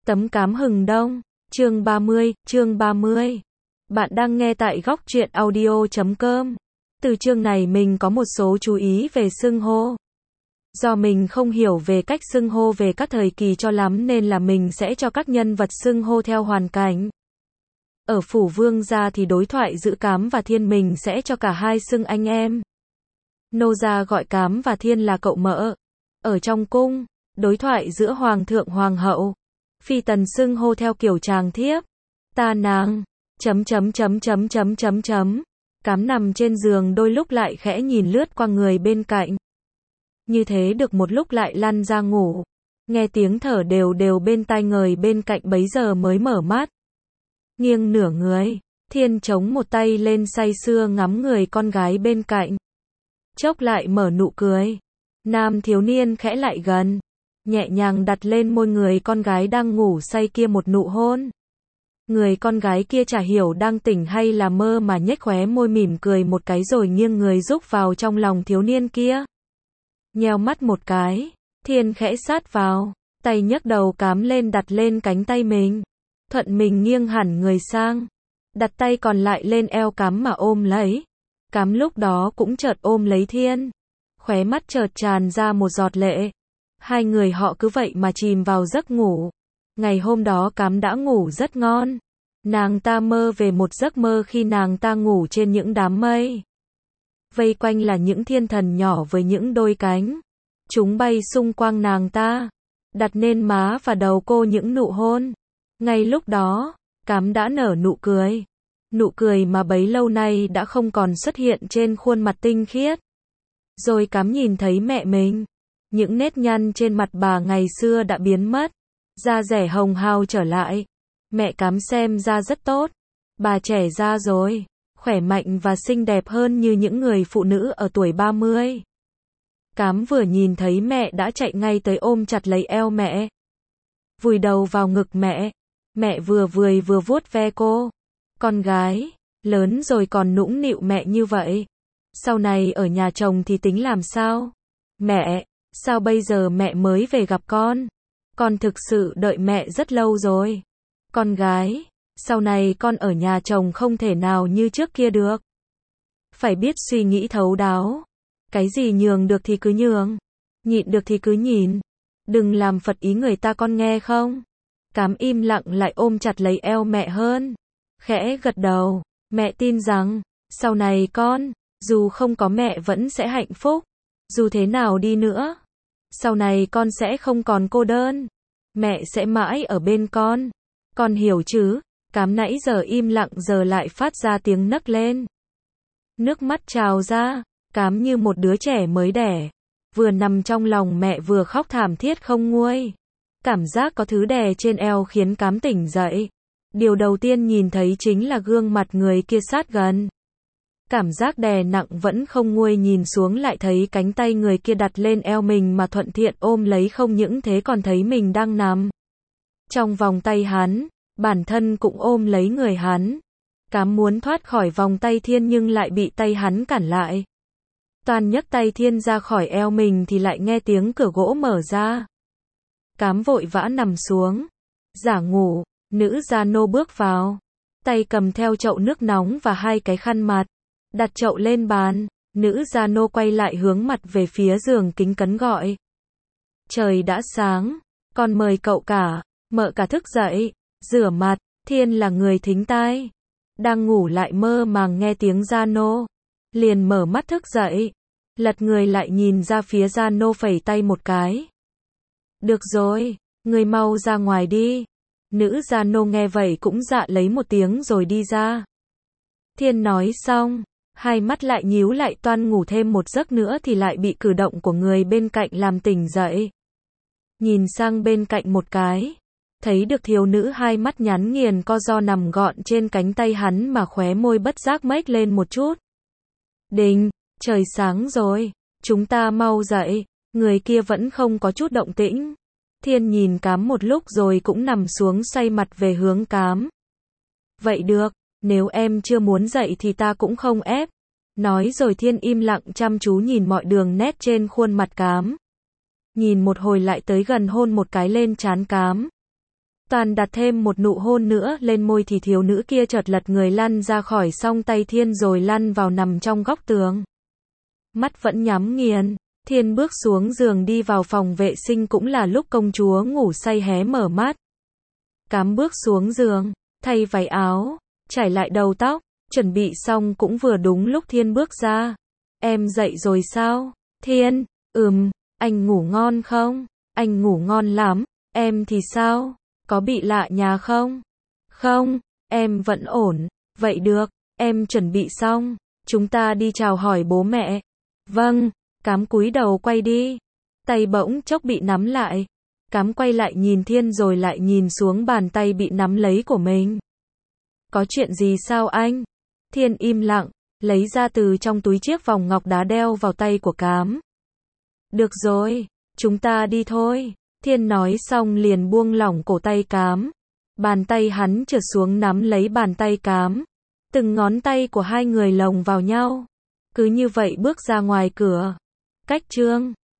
Tấm cám hừng đông, chương 30. Bạn đang nghe tại góc truyện audio.com. Từ chương này mình có một số chú ý về xưng hô. Do mình không hiểu về cách xưng hô về các thời kỳ cho lắm nên là mình sẽ cho các nhân vật xưng hô theo hoàn cảnh. Ở Phủ Vương gia thì đối thoại giữa Cám và Thiên mình sẽ cho cả hai xưng anh em. Nô gia gọi Cám và Thiên là cậu mợ. Ở trong cung, đối thoại giữa Hoàng thượng Hoàng hậu, phi tần xưng hô theo kiểu chàng thiếp, ta nàng, Cám nằm trên giường đôi lúc lại khẽ nhìn lướt qua người bên cạnh. Như thế được một lúc lại lăn ra ngủ. Nghe tiếng thở đều đều bên tai người bên cạnh bấy giờ mới mở mắt. Nghiêng nửa người, Thiên chống một tay lên say sưa ngắm người con gái bên cạnh. Chốc lại mở nụ cười. Nam thiếu niên khẽ lại gần, nhẹ nhàng đặt lên môi người con gái đang ngủ say kia một nụ hôn. Người con gái kia chả hiểu đang tỉnh hay là mơ mà nhếch khóe môi mỉm cười một cái rồi nghiêng người rúc vào trong lòng thiếu niên kia. Nheo mắt một cái, Thiên khẽ sát vào, tay nhấc đầu Cám lên đặt lên cánh tay mình. Thuận mình nghiêng hẳn người sang, đặt tay còn lại lên eo Cám mà ôm lấy. Cám lúc đó cũng chợt ôm lấy Thiên. Khóe mắt chợt tràn ra một giọt lệ. Hai người họ cứ vậy mà chìm vào giấc ngủ. Ngày hôm đó Cám đã ngủ rất ngon. Nàng ta mơ về một giấc mơ khi nàng ta ngủ trên những đám mây. Vây quanh là những thiên thần nhỏ với những đôi cánh. Chúng bay xung quanh nàng ta, đặt lên má và đầu cô những nụ hôn. Ngay lúc đó, Cám đã nở nụ cười. Nụ cười mà bấy lâu nay đã không còn xuất hiện trên khuôn mặt tinh khiết. Rồi Cám nhìn thấy mẹ mình. Những nếp nhăn trên mặt bà ngày xưa đã biến mất. Da dẻ hồng hào trở lại. Mẹ Cám xem ra rất tốt. Bà trẻ ra rồi. Khỏe mạnh và xinh đẹp hơn như những người phụ nữ ở tuổi 30. Cám vừa nhìn thấy mẹ đã chạy ngay tới ôm chặt lấy eo mẹ. Vùi đầu vào ngực mẹ. Mẹ vừa vui vừa vuốt ve cô. Con gái, lớn rồi còn nũng nịu mẹ như vậy. Sau này ở nhà chồng thì tính làm sao? Mẹ, sao bây giờ mẹ mới về gặp con? Con thực sự đợi mẹ rất lâu rồi. Con gái, sau này con ở nhà chồng không thể nào như trước kia được. Phải biết suy nghĩ thấu đáo. Cái gì nhường được thì cứ nhường. Nhịn được thì cứ nhịn. Đừng làm phật ý người ta con nghe không? Cám im lặng lại ôm chặt lấy eo mẹ hơn. Khẽ gật đầu. Mẹ tin rằng, sau này con, dù không có mẹ vẫn sẽ hạnh phúc. Dù thế nào đi nữa, sau này con sẽ không còn cô đơn. Mẹ sẽ mãi ở bên con. Con hiểu chứ? Cám nãy giờ im lặng giờ lại phát ra tiếng nấc lên. Nước mắt trào ra. Cám như một đứa trẻ mới đẻ. Vừa nằm trong lòng mẹ vừa khóc thảm thiết không nguôi. Cảm giác có thứ đè trên eo khiến Cám tỉnh dậy. Điều đầu tiên nhìn thấy chính là gương mặt người kia sát gần. Cảm giác đè nặng vẫn không nguôi nhìn xuống lại thấy cánh tay người kia đặt lên eo mình mà thuận tiện ôm lấy không những thế còn thấy mình đang nằm trong vòng tay hắn, bản thân cũng ôm lấy người hắn. Cám muốn thoát khỏi vòng tay Thiên nhưng lại bị tay hắn cản lại. Toàn nhấc tay Thiên ra khỏi eo mình thì lại nghe tiếng cửa gỗ mở ra. Cám vội vã nằm xuống, giả ngủ. Nữ gia nô bước vào, tay cầm theo chậu nước nóng và hai cái khăn mặt, đặt chậu lên bàn. Nữ gia nô quay lại hướng mặt về phía giường kính cẩn gọi. Trời đã sáng, con mời cậu cả. Mợ cả thức dậy, rửa mặt. Thiên là người thính tai, đang ngủ lại mơ màng nghe tiếng gia nô, liền mở mắt thức dậy, lật người lại nhìn ra phía gia nô phẩy tay một cái. Được rồi, người mau ra ngoài đi. Nữ gia nô nghe vậy cũng dạ lấy một tiếng rồi đi ra. Thiên nói xong, hai mắt lại nhíu lại toan ngủ thêm một giấc nữa thì lại bị cử động của người bên cạnh làm tỉnh dậy. Nhìn sang bên cạnh một cái, thấy được thiếu nữ hai mắt nhắn nghiền co ro nằm gọn trên cánh tay hắn mà khóe môi bất giác nhếch lên một chút. Đình, trời sáng rồi, chúng ta mau dậy. Người kia vẫn không có chút động tĩnh. Thiên nhìn Cám một lúc rồi cũng nằm xuống xoay mặt về hướng Cám. Vậy được, nếu em chưa muốn dậy thì ta cũng không ép. Nói rồi Thiên im lặng chăm chú nhìn mọi đường nét trên khuôn mặt Cám. Nhìn một hồi lại tới gần hôn một cái lên trán Cám. Toàn đặt thêm một nụ hôn nữa lên môi thì thiếu nữ kia chợt lật người lăn ra khỏi song tay Thiên rồi lăn vào nằm trong góc tường. Mắt vẫn nhắm nghiền. Thiên bước xuống giường đi vào phòng vệ sinh cũng là lúc công chúa ngủ say hé mở mắt. Cám bước xuống giường, thay váy áo, trải lại đầu tóc, chuẩn bị xong cũng vừa đúng lúc Thiên bước ra. Em dậy rồi sao? Thiên, anh ngủ ngon không? Anh ngủ ngon lắm, em thì sao? Có bị lạ nhà không? Không, em vẫn ổn. Vậy được, em chuẩn bị xong, chúng ta đi chào hỏi bố mẹ. Vâng, Cám cúi đầu quay đi. Tay bỗng chốc bị nắm lại. Cám quay lại nhìn Thiên rồi lại nhìn xuống bàn tay bị nắm lấy của mình. Có chuyện gì sao anh? Thiên im lặng, lấy ra từ trong túi chiếc vòng ngọc đá đeo vào tay của Cám. Được rồi, chúng ta đi thôi. Thiên nói xong liền buông lỏng cổ tay Cám. Bàn tay hắn trượt xuống nắm lấy bàn tay Cám. Từng ngón tay của hai người lồng vào nhau. Cứ như vậy bước ra ngoài cửa. Cách chương